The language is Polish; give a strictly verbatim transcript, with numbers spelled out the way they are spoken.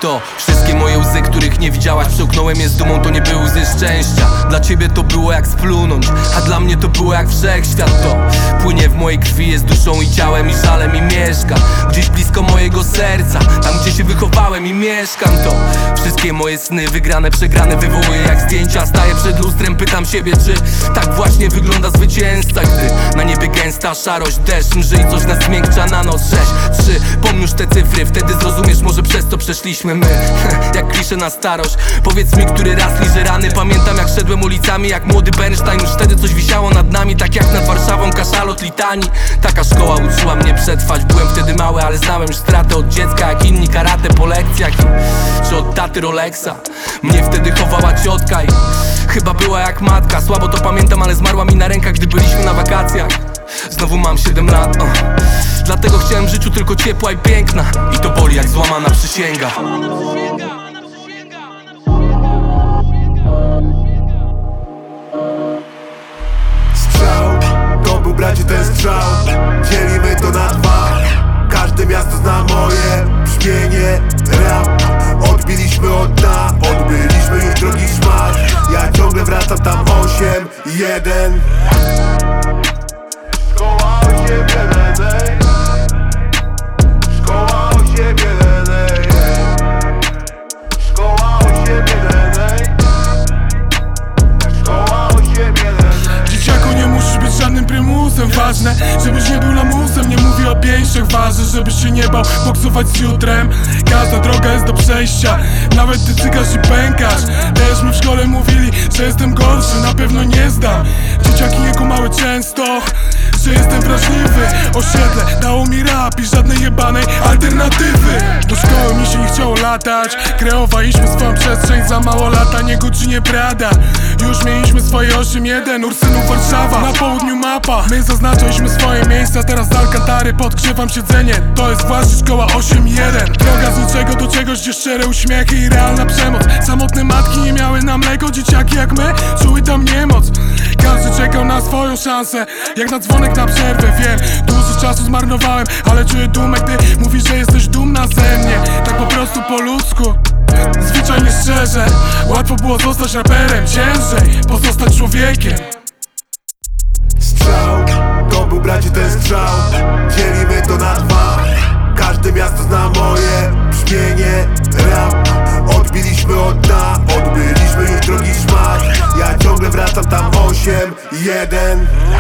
to wszystkie moje łzy, których nie widziałaś, przełknąłem je z dumą, to nie były łzy szczęścia. Dla ciebie to było jak splunąć, a dla mnie to było jak wszechświat. To płynie w mojej krwi, jest duszą i ciałem i żalem i mieszka gdzieś blisko mojego serca, tam gdzie się wychowałem i mieszkam. To wszystkie moje sny, wygrane, przegrane, wywołuję jak zdjęcia. Staję przed lustrem, pytam siebie, czy tak właśnie wygląda zwycięzca, gdy na niebie gęsta szarość, deszcz mrzy i coś nas zmiękcza na noc. Sześć, trzy, pomnóż te cyfry, wtedy zrozumiesz, może przez to przeszliśmy my. Jak klisze na starość, powiedz mi, który raz liże rany. Pamiętam jak szedłem ulicami jak młody Bernstein, już wtedy coś wisiało nad nami, tak jak nad Warszawą kaszalot litanii. Taka szkoła uczyła mnie przetrwać, byłem wtedy mały, ale znałem już stratę od dziecka, jak inni karate po lekcjach i, czy od taty Rolexa. Mnie wtedy chowała ciotka i chyba była jak matka. Słabo to pamiętam, ale zmarła mi na rękach, gdy byliśmy na wakacjach. Znowu mam siedem lat, uh. Dlatego chciałem w życiu tylko ciepła i piękna, i to boli jak złamana przysięga. Strzał, to był bracie ten strzał. Dzielimy to na dwa. Każde miasto zna moje brzmienie. Rap, odbiliśmy od dna. Odbyliśmy już drogi szmat. Ja ciągle wracam tam osiem jeden. Szkoła osiem jeden, ej. Szkoła osiem jeden, ej. Szkoła osiem jeden, ej. Szkoła osiem jeden. Dzieciaku, nie musisz być żadnym prymusem. Ważne, żebyś nie był lamusem. Nie mówię o pięściach, ważne, żebyś się nie bał boksować z jutrem. Każda droga jest do przejścia, nawet ty cykasz i pękasz. Też mi w szkole mówili, że jestem gorszy, na pewno nie zdam. Dzieciaki nie kumały często, że jestem wrażliwy. Osiedle dało mi rap i żadnej jebanej alternatywy. Do szkoły mi się nie chciało latać, kreowaliśmy swoją przestrzeń. Za mało lata, nie Gucci, nie Prada. Już mieliśmy swoje osiem jeden, Ursynów Warszawa, na południu mapa. My zaznaczyliśmy swoje miejsca, teraz z Alcantary podgrzewam siedzenie. To jest właśnie szkoła osiem jeden. Droga z niczego do czegoś, gdzie szczere uśmiechy i realna przemoc. Samotne matki nie miały na mleko, dzieciaki jak my czuły tam niemoc. Każdy czekał na swoją szansę, jak na dzwonek na przerwę. Wiem, dużo czasu zmarnowałem, ale czuję dumę, gdy mówisz, że jesteś dumna ze mnie. Tak po prostu po ludzku, zwyczajnie szczerze. Łatwo było zostać raperem, ciężej pozostać człowiekiem. Strzał, to był bracie ten strzał. Dzielimy to na dwa. Każde miasto zna moje brzmienie. Rap, odbiliśmy od dna. Odbyliśmy już drogi szmat. Ja ciągle wracam tam osiem jeden.